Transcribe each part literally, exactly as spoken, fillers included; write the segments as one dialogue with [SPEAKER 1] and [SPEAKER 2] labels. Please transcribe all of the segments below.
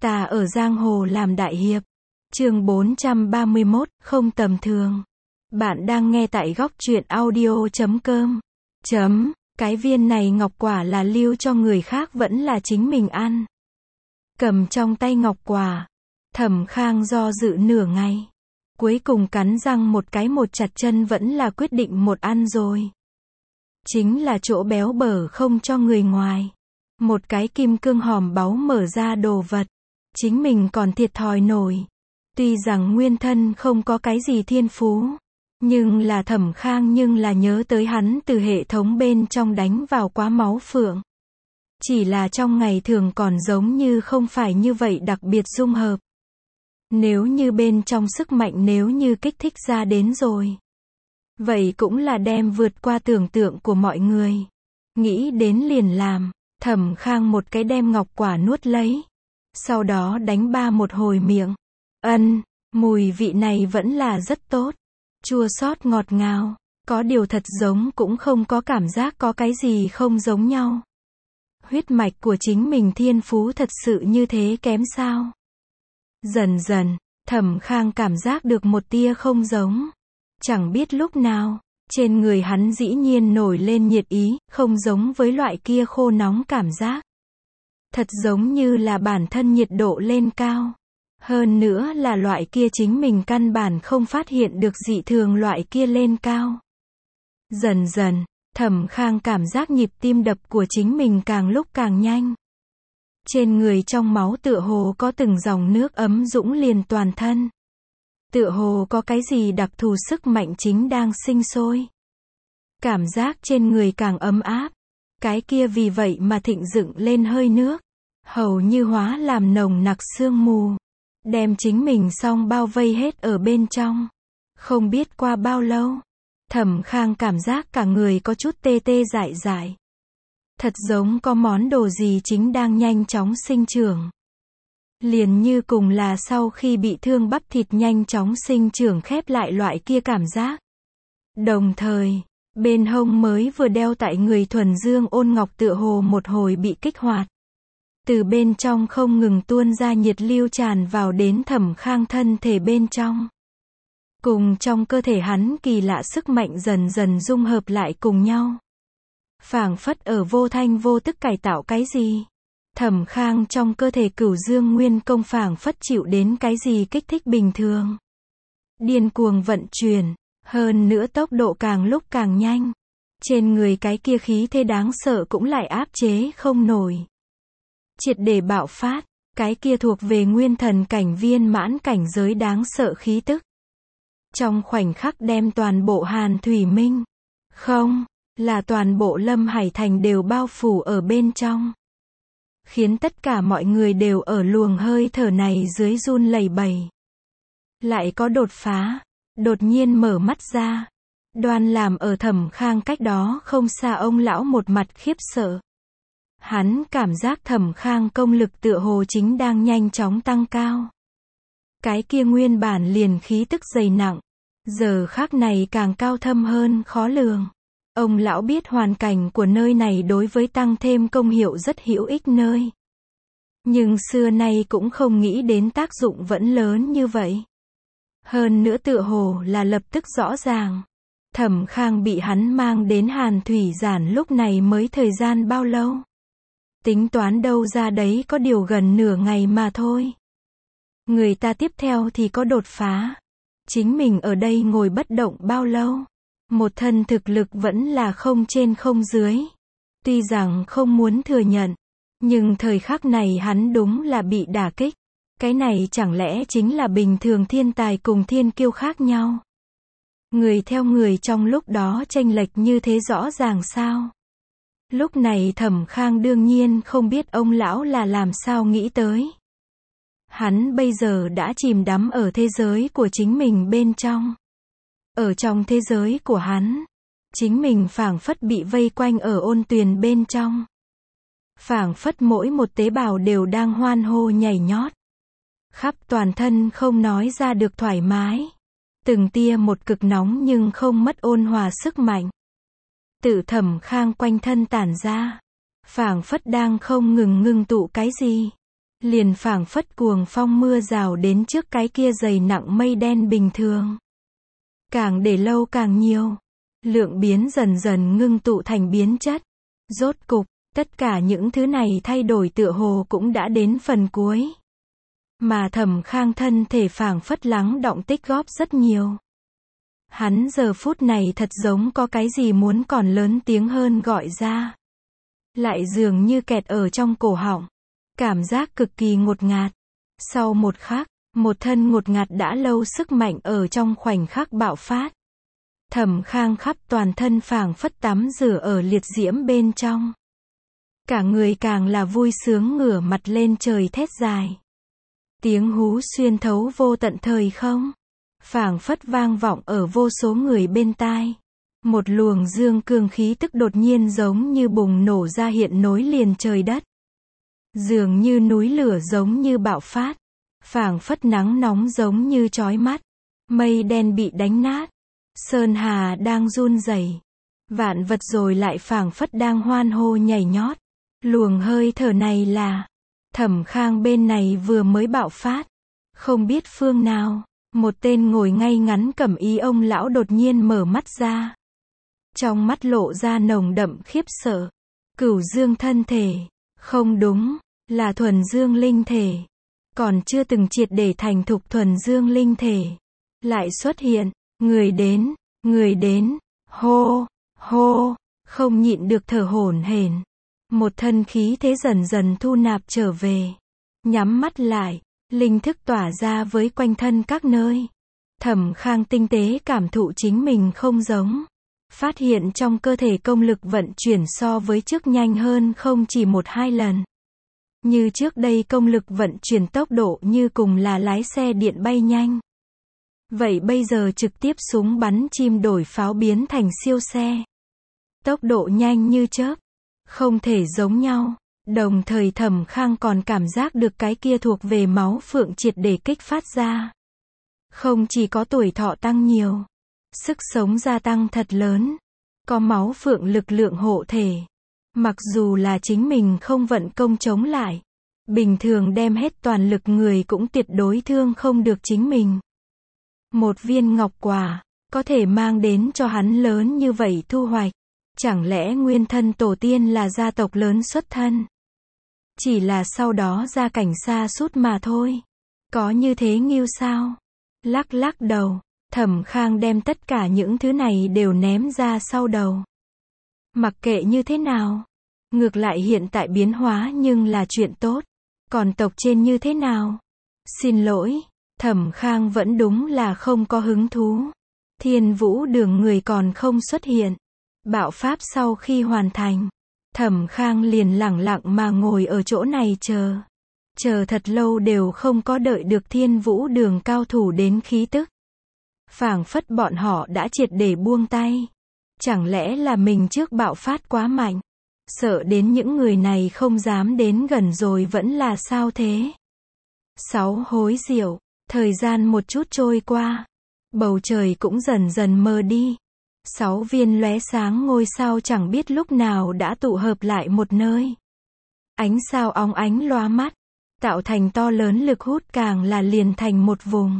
[SPEAKER 1] Ta ở giang hồ làm đại hiệp. Chương bốn trăm ba mươi mốt, không tầm thường. Bạn đang nghe tại góc truyện audio chấm com. Chấm, cái viên này ngọc quả là lưu cho người khác vẫn là chính mình ăn. Cầm trong tay ngọc quả, Thẩm Khang do dự nửa ngày. Cuối cùng cắn răng một cái một chặt chân vẫn là quyết định một ăn rồi. Chính là chỗ béo bở không cho người ngoài. Một cái kim cương hòm báu mở ra đồ vật. Chính mình còn thiệt thòi nổi. Tuy rằng nguyên thân không có cái gì thiên phú. Nhưng là Thẩm Khang nhưng là nhớ tới hắn từ hệ thống bên trong đánh vào quá máu phượng. Chỉ là trong ngày thường còn giống như không phải như vậy đặc biệt dung hợp. Nếu như bên trong sức mạnh nếu như kích thích ra đến rồi. Vậy cũng là đem vượt qua tưởng tượng của mọi người. Nghĩ đến liền làm, Thẩm Khang một cái đem ngọc quả nuốt lấy. Sau đó đánh ba một hồi miệng. Ân, mùi vị này vẫn là rất tốt. Chua xót ngọt ngào. Có điều thật giống cũng không có cảm giác có cái gì không giống nhau. Huyết mạch của chính mình thiên phú thật sự như thế kém sao? Dần dần, Thẩm Khang cảm giác được một tia không giống. Chẳng biết lúc nào, trên người hắn dĩ nhiên nổi lên nhiệt ý, không giống với loại kia khô nóng cảm giác. Thật giống như là bản thân nhiệt độ lên cao. Hơn nữa là loại kia chính mình căn bản không phát hiện được dị thường loại kia lên cao. Dần dần, Thẩm Khang cảm giác nhịp tim đập của chính mình càng lúc càng nhanh. Trên người trong máu tựa hồ có từng dòng nước ấm dũng liền toàn thân. Tựa hồ có cái gì đặc thù sức mạnh chính đang sinh sôi. Cảm giác trên người càng ấm áp. Cái kia vì vậy mà thịnh dựng lên hơi nước. Hầu như hóa làm nồng nặc sương mù. Đem chính mình xong bao vây hết ở bên trong. Không biết qua bao lâu. Thẩm Khang cảm giác cả người có chút tê tê dại dại. Thật giống có món đồ gì chính đang nhanh chóng sinh trưởng. Liền như cùng là sau khi bị thương bắp thịt nhanh chóng sinh trưởng khép lại loại kia cảm giác. Đồng thời, bên hông mới vừa đeo tại người thuần dương ôn ngọc tựa hồ một hồi bị kích hoạt. Từ bên trong không ngừng tuôn ra nhiệt lưu tràn vào đến Thẩm Khang thân thể bên trong. Cùng trong cơ thể hắn kỳ lạ sức mạnh dần dần dung hợp lại cùng nhau. Phảng phất ở vô thanh vô tức cải tạo cái gì. Thẩm Khang trong cơ thể cửu dương nguyên công phảng phất chịu đến cái gì kích thích bình thường. Điên cuồng vận chuyển, hơn nữa tốc độ càng lúc càng nhanh. Trên người cái kia khí thế đáng sợ cũng lại áp chế không nổi. Triệt để bạo phát, cái kia thuộc về nguyên thần cảnh viên mãn cảnh giới đáng sợ khí tức. Trong khoảnh khắc đem toàn bộ Hàn Thủy Minh, không, là toàn bộ Lâm Hải Thành đều bao phủ ở bên trong. Khiến tất cả mọi người đều ở luồng hơi thở này dưới run lẩy bẩy. Lại có đột phá, đột nhiên mở mắt ra. Đoan làm ở Thẩm Khang cách đó không xa ông lão một mặt khiếp sợ. Hắn cảm giác Thẩm Khang công lực tựa hồ chính đang nhanh chóng tăng cao. Cái kia nguyên bản liền khí tức dày nặng, giờ khắc này càng cao thâm hơn khó lường. Ông lão biết hoàn cảnh của nơi này đối với tăng thêm công hiệu rất hữu ích nơi. Nhưng xưa nay cũng không nghĩ đến tác dụng vẫn lớn như vậy. Hơn nữa tựa hồ là lập tức rõ ràng. Thẩm Khang bị hắn mang đến Hàn Thủy Giản lúc này mới thời gian bao lâu. Tính toán đâu ra đấy có điều gần nửa ngày mà thôi. Người ta tiếp theo thì có đột phá. Chính mình ở đây ngồi bất động bao lâu. Một thân thực lực vẫn là không trên không dưới. Tuy rằng không muốn thừa nhận. Nhưng thời khắc này hắn đúng là bị đả kích. Cái này chẳng lẽ chính là bình thường thiên tài cùng thiên kiêu khác nhau. Người theo người trong lúc đó chênh lệch như thế rõ ràng sao. Lúc này Thẩm Khang đương nhiên không biết ông lão là làm sao nghĩ tới. Hắn bây giờ đã chìm đắm ở thế giới của chính mình bên trong. Ở trong thế giới của hắn, chính mình phảng phất bị vây quanh ở ôn tuyền bên trong. Phảng phất mỗi một tế bào đều đang hoan hô nhảy nhót. Khắp toàn thân không nói ra được thoải mái. Từng tia một cực nóng nhưng không mất ôn hòa sức mạnh. Tự Thẩm Khang quanh thân tản ra. Phảng phất đang không ngừng ngưng tụ cái gì. liền phảng phất cuồng phong mưa rào đến trước cái kia dày nặng mây đen bình thường. Càng để lâu càng nhiều, lượng biến dần dần ngưng tụ thành biến chất. Rốt cục, tất cả những thứ này thay đổi tựa hồ cũng đã đến phần cuối. Mà Thẩm Khang thân thể phảng phất lắng đọng tích góp rất nhiều. Hắn giờ phút này thật giống có cái gì muốn còn lớn tiếng hơn gọi ra. Lại dường như kẹt ở trong cổ họng. Cảm giác cực kỳ ngột ngạt. Sau một khắc, một thân ngột ngạt đã lâu sức mạnh ở trong khoảnh khắc bạo phát. Thẩm Khang khắp toàn thân phảng phất tắm rửa ở liệt diễm bên trong. Cả người càng là vui sướng ngửa mặt lên trời thét dài. Tiếng hú xuyên thấu vô tận thời không, phảng phất vang vọng ở vô số người bên tai. Một luồng dương cương khí tức đột nhiên giống như bùng nổ ra hiện nối liền trời đất. Dường như núi lửa giống như bạo phát, phảng phất nắng nóng giống như chói mắt. Mây đen bị đánh nát, sơn hà đang run rẩy, vạn vật rồi lại phảng phất đang hoan hô nhảy nhót. Luồng hơi thở này là Thẩm Khang bên này vừa mới bạo phát. Không biết phương nào, một tên ngồi ngay ngắn cẩm y ông lão đột nhiên mở mắt ra. Trong mắt lộ ra nồng đậm khiếp sợ. Cửu dương thân thể, không đúng, là thuần dương linh thể. Còn chưa từng triệt để thành thục thuần dương linh thể. Lại xuất hiện, người đến, người đến, hô, hô, không nhịn được thở hổn hển. Một thân khí thế dần dần thu nạp trở về. Nhắm mắt lại, linh thức tỏa ra với quanh thân các nơi. Thẩm Khang tinh tế cảm thụ chính mình không giống. Phát hiện trong cơ thể công lực vận chuyển so với trước nhanh hơn không chỉ một hai lần. Như trước đây công lực vận chuyển tốc độ như cùng là lái xe điện bay nhanh. Vậy bây giờ trực tiếp súng bắn chim đổi pháo biến thành siêu xe. Tốc độ nhanh như chớp. Không thể giống nhau. Đồng thời Thẩm Khang còn cảm giác được cái kia thuộc về máu phượng triệt để kích phát ra. Không chỉ có tuổi thọ tăng nhiều, sức sống gia tăng thật lớn. Có máu phượng lực lượng hộ thể. Mặc dù là chính mình không vận công chống lại, bình thường đem hết toàn lực người cũng tuyệt đối thương không được chính mình. Một viên ngọc quả, có thể mang đến cho hắn lớn như vậy thu hoạch. Chẳng lẽ nguyên thân tổ tiên là gia tộc lớn xuất thân? Chỉ là sau đó gia cảnh xa sút mà thôi. Có như thế nghiêu sao? Lắc lắc đầu, Thẩm Khang đem tất cả những thứ này đều ném ra sau đầu. Mặc kệ như thế nào, ngược lại hiện tại biến hóa nhưng là chuyện tốt. Còn tộc trên như thế nào? Xin lỗi, Thẩm Khang vẫn đúng là không có hứng thú. Thiên Vũ Đường người còn không xuất hiện. Bạo pháp sau khi hoàn thành, Thẩm Khang liền lẳng lặng mà ngồi ở chỗ này chờ. Chờ thật lâu đều không có đợi được Thiên Vũ Đường cao thủ đến khí tức. Phảng phất bọn họ đã triệt để buông tay. Chẳng lẽ là mình trước bạo phát quá mạnh, sợ đến những người này không dám đến gần rồi vẫn là sao thế? Sáu hối diệu, thời gian một chút trôi qua, bầu trời cũng dần dần mờ đi. Sáu viên lóe sáng ngôi sao chẳng biết lúc nào đã tụ hợp lại một nơi. Ánh sao óng ánh lóa mắt, tạo thành to lớn lực hút càng là liền thành một vùng.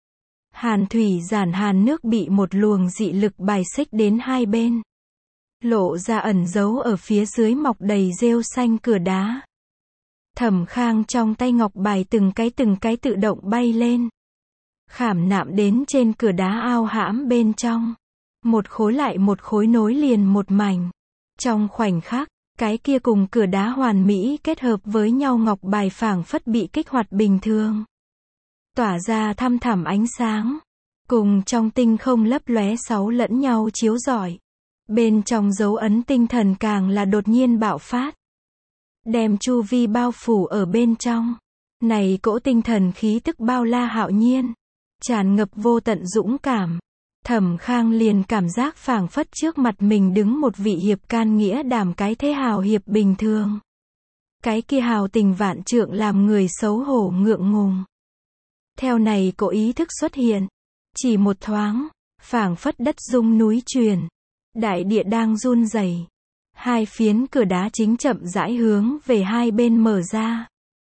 [SPEAKER 1] Hàn thủy giản hàn nước bị một luồng dị lực bài xích đến hai bên. Lộ ra ẩn giấu ở phía dưới mọc đầy rêu xanh cửa đá. Thẩm Khang trong tay ngọc bài từng cái từng cái tự động bay lên. Khảm nạm đến trên cửa đá ao hãm bên trong. Một khối lại một khối nối liền một mảnh. Trong khoảnh khắc, cái kia cùng cửa đá hoàn mỹ kết hợp với nhau ngọc bài phảng phất bị kích hoạt bình thường. Tỏa ra thăm thẳm ánh sáng. Cùng trong tinh không lấp lóe sáu lẫn nhau chiếu rọi. Bên trong dấu ấn tinh thần càng là đột nhiên bạo phát. Đem chu vi bao phủ ở bên trong. Này cỗ tinh thần khí tức bao la hạo nhiên. Tràn ngập vô tận dũng cảm. Thẩm Khang liền cảm giác phảng phất trước mặt mình đứng một vị hiệp can nghĩa đảm cái thế hào hiệp bình thường. Cái kia hào tình vạn trượng làm người xấu hổ ngượng ngùng. Theo này cỗ ý thức xuất hiện. Chỉ một thoáng, phảng phất đất rung núi chuyển. Đại địa đang run rẩy. Hai phiến cửa đá chính chậm rãi hướng về hai bên mở ra.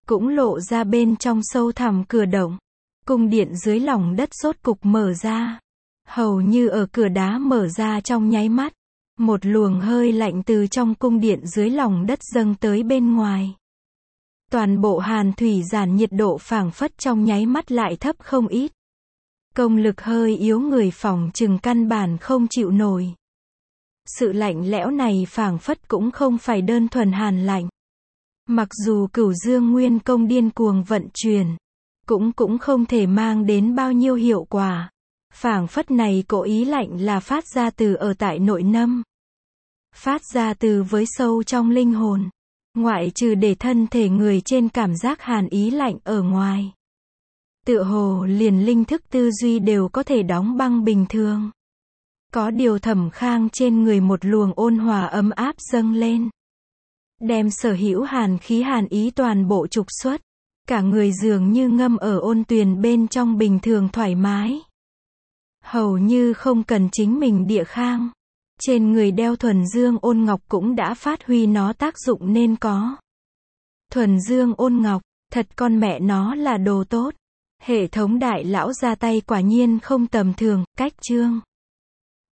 [SPEAKER 1] cũng lộ ra bên trong sâu thẳm cửa động. Cung điện dưới lòng đất rốt cục mở ra. Hầu như ở cửa đá mở ra trong nháy mắt, một luồng hơi lạnh từ trong cung điện dưới lòng đất dâng tới bên ngoài. Toàn bộ hàn thủy giản nhiệt độ phảng phất trong nháy mắt lại thấp không ít. Công lực hơi yếu người phỏng chừng căn bản không chịu nổi. Sự lạnh lẽo này phảng phất cũng không phải đơn thuần hàn lạnh. Mặc dù Cửu Dương Nguyên công điên cuồng vận chuyển, cũng cũng không thể mang đến bao nhiêu hiệu quả. Phảng phất này cỗ ý lạnh là phát ra từ ở tại nội tâm. Phát ra từ với sâu trong linh hồn. Ngoại trừ để thân thể người trên cảm giác hàn ý lạnh ở ngoài. Tựa hồ liền linh thức tư duy đều có thể đóng băng bình thường. Có điều Thẩm Khang trên người một luồng ôn hòa ấm áp dâng lên. Đem sở hữu hàn khí hàn ý toàn bộ trục xuất. Cả người dường như ngâm ở ôn tuyền bên trong bình thường thoải mái. Hầu như không cần chính mình địa khang. Trên người đeo thuần dương ôn ngọc cũng đã phát huy nó tác dụng nên có. Thuần dương ôn ngọc, thật con mẹ nó là đồ tốt. Hệ thống đại lão ra tay quả nhiên không tầm thường, cách chương.